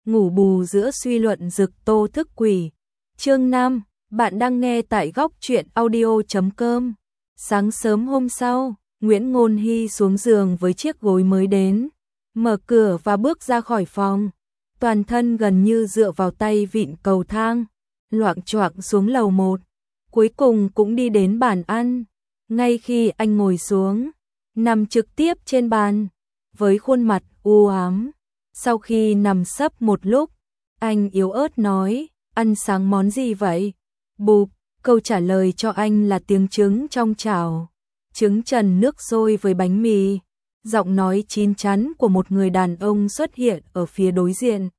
ngủ bù giữa suy luận rực tô thức quỷ. Chương 5, bạn đang nghe tại góc truyện audio.com. Sáng sớm hôm sau, Nguyễn Ngôn Hy xuống giường với chiếc gối mới đến, mở cửa và bước ra khỏi phòng. Toàn thân gần như dựa vào tay vịn cầu thang, loạng choạng xuống lầu 1. Cuối cùng cũng đi đến bàn ăn. Ngay khi anh ngồi xuống, nằm trực tiếp trên bàn, với khuôn mặt u ám. Sau khi nằm sấp một lúc, anh yếu ớt nói, ăn sáng món gì vậy? Bụp, câu trả lời cho anh là tiếng trứng trong chảo. Trứng trần nước sôi với bánh mì. Giọng nói chín chắn của một người đàn ông xuất hiện ở phía đối diện.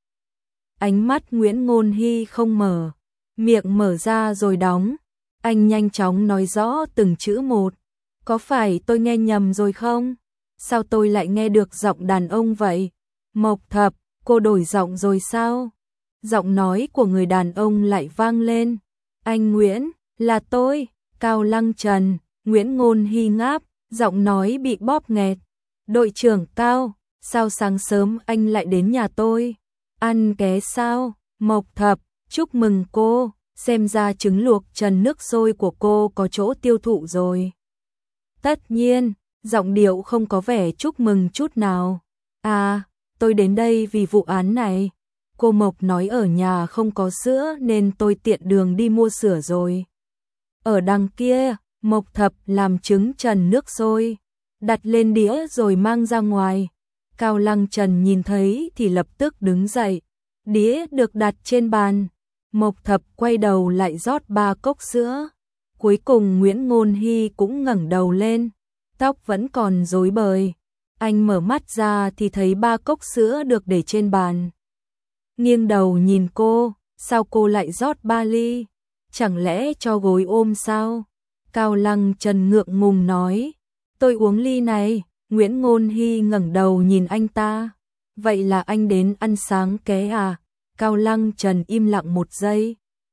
Ánh mắt Nguyễn Ngôn Hy không mở, miệng mở ra rồi đóng. Anh nhanh chóng nói rõ từng chữ một. Có phải tôi nghe nhầm rồi không? Sao tôi lại nghe được giọng đàn ông vậy? Mộc Thập, cô đổi giọng rồi sao? Giọng nói của người đàn ông lại vang lên. Anh Nguyễn, là tôi, Cao Lăng Trần. Nguyễn Ngôn Hy ngáp, giọng nói bị bóp nghẹt. Đội trưởng Cao, sao sáng sớm anh lại đến nhà tôi? Ăn ké sao? Mộc Thập, chúc mừng cô, xem ra trứng luộc trần nước sôi của cô có chỗ tiêu thụ rồi. Tất nhiên, giọng điệu không có vẻ chúc mừng chút nào. À, tôi đến đây vì vụ án này. Cô Mộc nói ở nhà không có sữa nên tôi tiện đường đi mua sữa rồi. Ở đằng kia, Mộc Thập làm trứng trần nước sôi, đặt lên đĩa rồi mang ra ngoài. Cao Lăng Trần nhìn thấy thì lập tức đứng dậy. Đĩa được đặt trên bàn. Mộc Thập quay đầu lại rót 3 cốc sữa. Cuối cùng Nguyễn Ngôn Hy cũng ngẩng đầu lên, tóc vẫn còn rối bời. Anh mở mắt ra thì thấy 3 cốc sữa được để trên bàn. Nghiêng đầu nhìn cô, sao cô lại rót 3 ly? Chẳng lẽ cho gối ôm sao? Cao Lăng Trần ngượng ngùng nói, tôi uống ly này. Nguyễn Ngôn Hy ngẩng đầu nhìn anh ta. Vậy là anh đến ăn sáng ké à? Cao Lăng Trần im lặng một giây.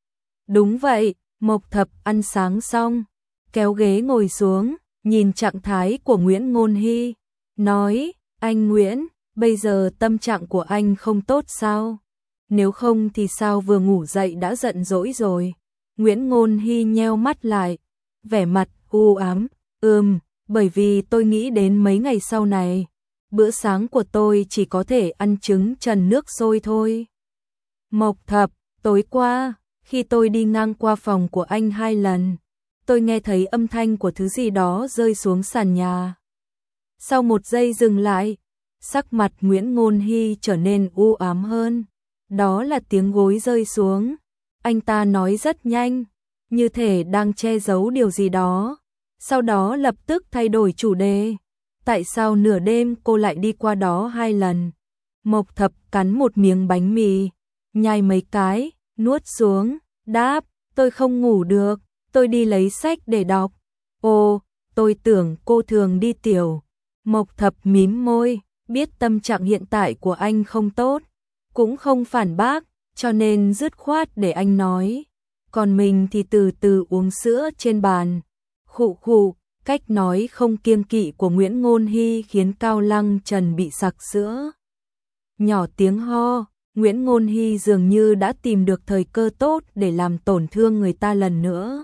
Đúng vậy. Mộc Thập ăn sáng xong, kéo ghế ngồi xuống, nhìn trạng thái của Nguyễn Ngôn Hy, nói, anh Nguyễn, bây giờ tâm trạng của anh không tốt sao? Nếu không thì sao vừa ngủ dậy đã giận dỗi rồi? Nguyễn Ngôn Hy nheo mắt lại, vẻ mặt u ám, bởi vì tôi nghĩ đến mấy ngày sau này, bữa sáng của tôi chỉ có thể ăn trứng trần nước sôi thôi. Mộc Thập, tối qua, khi tôi đi ngang qua phòng của anh 2 lần, tôi nghe thấy âm thanh của thứ gì đó rơi xuống sàn nhà. Sau một giây dừng lại, sắc mặt Nguyễn Ngôn Hy trở nên u ám hơn. Đó là tiếng gối rơi xuống. Anh ta nói rất nhanh, như thể đang che giấu điều gì đó. Sau đó lập tức thay đổi chủ đề. Tại sao nửa đêm cô lại đi qua đó 2 lần? Mộc Thập cắn một miếng bánh mì, nhai mấy cái, nuốt xuống, đáp, tôi không ngủ được, tôi đi lấy sách để đọc. Ồ, tôi tưởng cô thường đi tiểu. Mộc Thập mím môi, biết tâm trạng hiện tại của anh không tốt, cũng không phản bác, cho nên dứt khoát để anh nói. Còn mình thì từ từ uống sữa trên bàn. Khụ khụ, cách nói không kiêng kỵ của Nguyễn Ngôn Hy khiến Cao Lăng Trần bị sặc sữa. Nhỏ tiếng ho. Nguyễn Ngôn Hy dường như đã tìm được thời cơ tốt để làm tổn thương người ta lần nữa.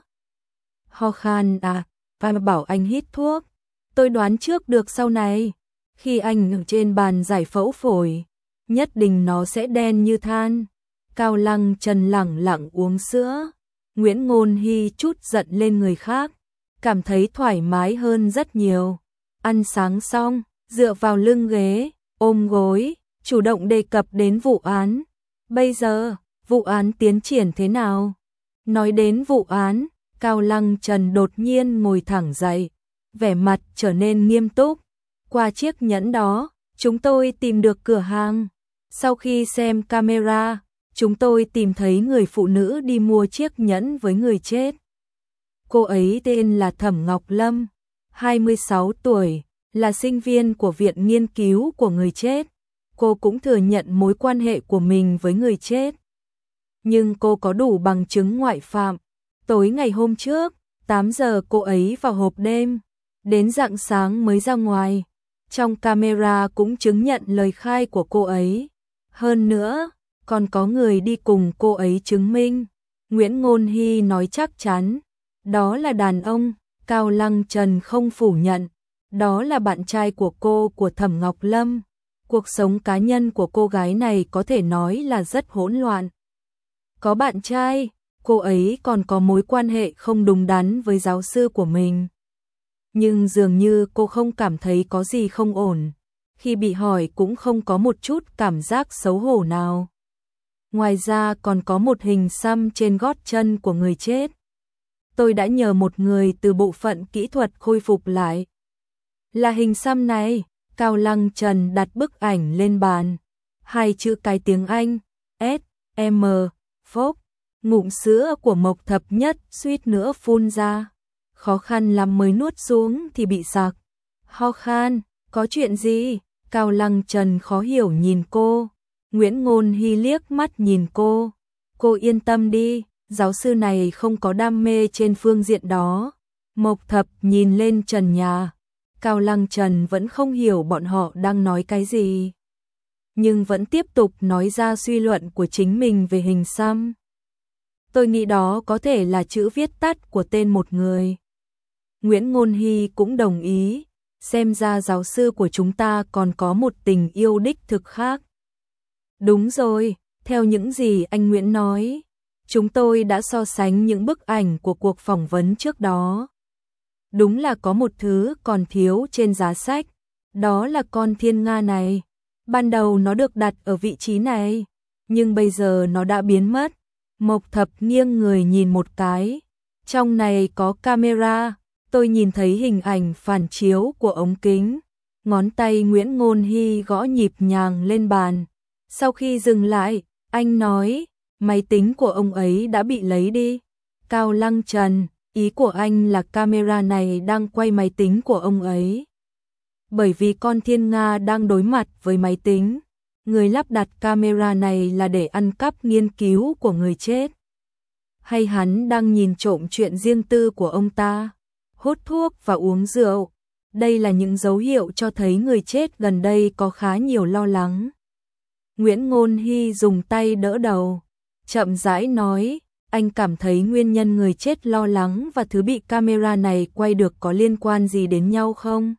Ho khan à, và bảo anh hít thuốc. Tôi đoán trước được sau này, khi anh ở trên bàn giải phẫu phổi, nhất định nó sẽ đen như than. Cao Lăng Trần lẳng lặng uống sữa. Nguyễn Ngôn Hy chút giận lên người khác, cảm thấy thoải mái hơn rất nhiều. Ăn sáng xong, dựa vào lưng ghế, ôm gối, chủ động đề cập đến vụ án. Bây giờ, vụ án tiến triển thế nào? Nói đến vụ án, Cao Lăng Trần đột nhiên ngồi thẳng dậy, vẻ mặt trở nên nghiêm túc. Qua chiếc nhẫn đó, chúng tôi tìm được cửa hàng. Sau khi xem camera, chúng tôi tìm thấy người phụ nữ đi mua chiếc nhẫn với người chết. Cô ấy tên là Thẩm Ngọc Lâm, 26 tuổi, là sinh viên của Viện Nghiên cứu của người chết. Cô cũng thừa nhận mối quan hệ của mình với người chết. Nhưng cô có đủ bằng chứng ngoại phạm. Tối ngày hôm trước, 8 giờ cô ấy vào hộp đêm, đến rạng sáng mới ra ngoài. Trong camera cũng chứng nhận lời khai của cô ấy. Hơn nữa, còn có người đi cùng cô ấy chứng minh. Nguyễn Ngôn Hy nói chắc chắn, đó là đàn ông. Cao Lăng Trần không phủ nhận, đó là bạn trai của cô, của Thẩm Ngọc Lâm. Cuộc sống cá nhân của cô gái này có thể nói là rất hỗn loạn. Có bạn trai, cô ấy còn có mối quan hệ không đúng đắn với giáo sư của mình. Nhưng dường như cô không cảm thấy có gì không ổn. Khi bị hỏi cũng không có một chút cảm giác xấu hổ nào. Ngoài ra còn có một hình xăm trên gót chân của người chết. Tôi đã nhờ một người từ bộ phận kỹ thuật khôi phục lại. Là hình xăm này. Cao Lăng Trần đặt bức ảnh lên bàn. 2 chữ cái tiếng Anh, S.M. Phốc. Ngụm sữa của Mộc Thập Nhất suýt nữa phun ra. Khó khăn lắm mới nuốt xuống thì bị sặc. Ho khan, có chuyện gì? Cao Lăng Trần khó hiểu nhìn cô. Nguyễn Ngôn Hy liếc mắt nhìn cô. Cô yên tâm đi, giáo sư này không có đam mê trên phương diện đó. Mộc Thập nhìn lên trần nhà. Cao Lăng Trần vẫn không hiểu bọn họ đang nói cái gì. Nhưng vẫn tiếp tục nói ra suy luận của chính mình về hình xăm. Tôi nghĩ đó có thể là chữ viết tắt của tên một người. Nguyễn Ngôn Hy cũng đồng ý. Xem ra giáo sư của chúng ta còn có một tình yêu đích thực khác. Đúng rồi, theo những gì anh Nguyễn nói, chúng tôi đã so sánh những bức ảnh của cuộc phỏng vấn trước đó. Đúng là có một thứ còn thiếu trên giá sách, đó là con thiên nga này. Ban đầu nó được đặt ở vị trí này, nhưng bây giờ nó đã biến mất. Mộc Thập nghiêng người nhìn một cái. Trong này có camera, tôi nhìn thấy hình ảnh phản chiếu của ống kính. Ngón tay Nguyễn Ngôn Hy gõ nhịp nhàng lên bàn. Sau khi dừng lại, anh nói, máy tính của ông ấy đã bị lấy đi. Cao Lăng Trần, ý của anh là camera này đang quay máy tính của ông ấy. Bởi vì con thiên nga đang đối mặt với máy tính. Người lắp đặt camera này là để ăn cắp nghiên cứu của người chết. Hay hắn đang nhìn trộm chuyện riêng tư của ông ta, hút thuốc và uống rượu. Đây là những dấu hiệu cho thấy người chết gần đây có khá nhiều lo lắng. Nguyễn Ngôn Hy dùng tay đỡ đầu, chậm rãi nói, anh cảm thấy nguyên nhân người chết lo lắng và thứ bị camera này quay được có liên quan gì đến nhau không?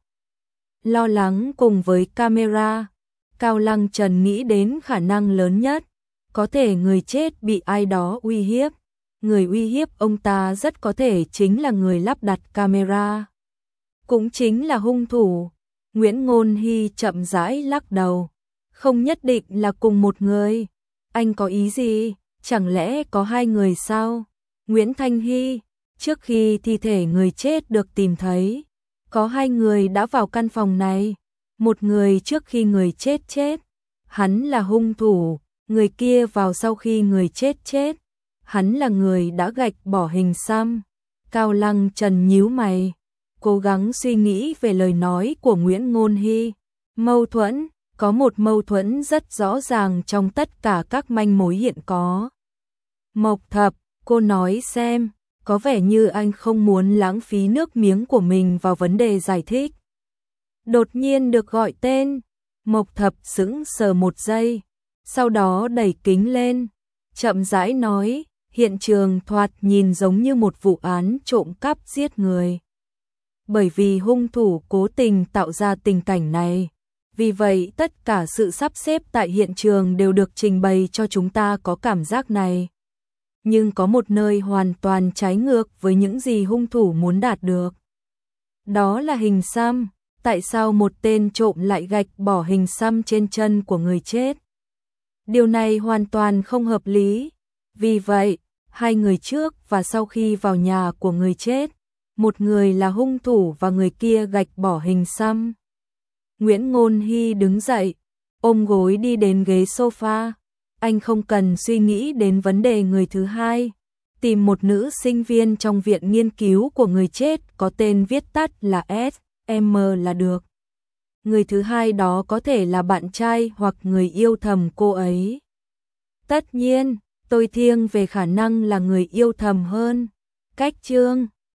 Lo lắng cùng với camera, Cao Lăng Trần nghĩ đến khả năng lớn nhất, có thể người chết bị ai đó uy hiếp. Người uy hiếp ông ta rất có thể chính là người lắp đặt camera. Cũng chính là hung thủ. Nguyễn Ngôn Hy chậm rãi lắc đầu. Không nhất định là cùng một người. Anh có ý gì? Chẳng lẽ có 2 người sao? Nguyễn Thanh Hy, trước khi thi thể người chết được tìm thấy, có 2 người đã vào căn phòng này. Một người trước khi người chết chết. Hắn là hung thủ. Người kia vào sau khi người chết chết. Hắn là người đã gạch bỏ hình xăm. Cao Lăng Trần nhíu mày, cố gắng suy nghĩ về lời nói của Nguyễn Ngôn Hy. Mâu thuẫn, có một mâu thuẫn rất rõ ràng trong tất cả các manh mối hiện có. Mộc Thập, cô nói xem, có vẻ như anh không muốn lãng phí nước miếng của mình vào vấn đề giải thích. Đột nhiên được gọi tên, Mộc Thập sững sờ một giây, sau đó đẩy kính lên, chậm rãi nói, hiện trường thoạt nhìn giống như một vụ án trộm cắp giết người. Bởi vì hung thủ cố tình tạo ra tình cảnh này, vì vậy tất cả sự sắp xếp tại hiện trường đều được trình bày cho chúng ta có cảm giác này. Nhưng có một nơi hoàn toàn trái ngược với những gì hung thủ muốn đạt được. Đó là hình xăm. Tại sao một tên trộm lại gạch bỏ hình xăm trên chân của người chết? Điều này hoàn toàn không hợp lý. Vì vậy, 2 người trước và sau khi vào nhà của người chết, một người là hung thủ và người kia gạch bỏ hình xăm. Nguyễn Ngôn Hy đứng dậy, ôm gối đi đến ghế sofa. Anh không cần suy nghĩ đến vấn đề người thứ hai. Tìm một nữ sinh viên trong viện nghiên cứu của người chết có tên viết tắt là S.M. là được. Người thứ hai đó có thể là bạn trai hoặc người yêu thầm cô ấy. Tất nhiên, tôi thiêng về khả năng là người yêu thầm hơn. Cách chương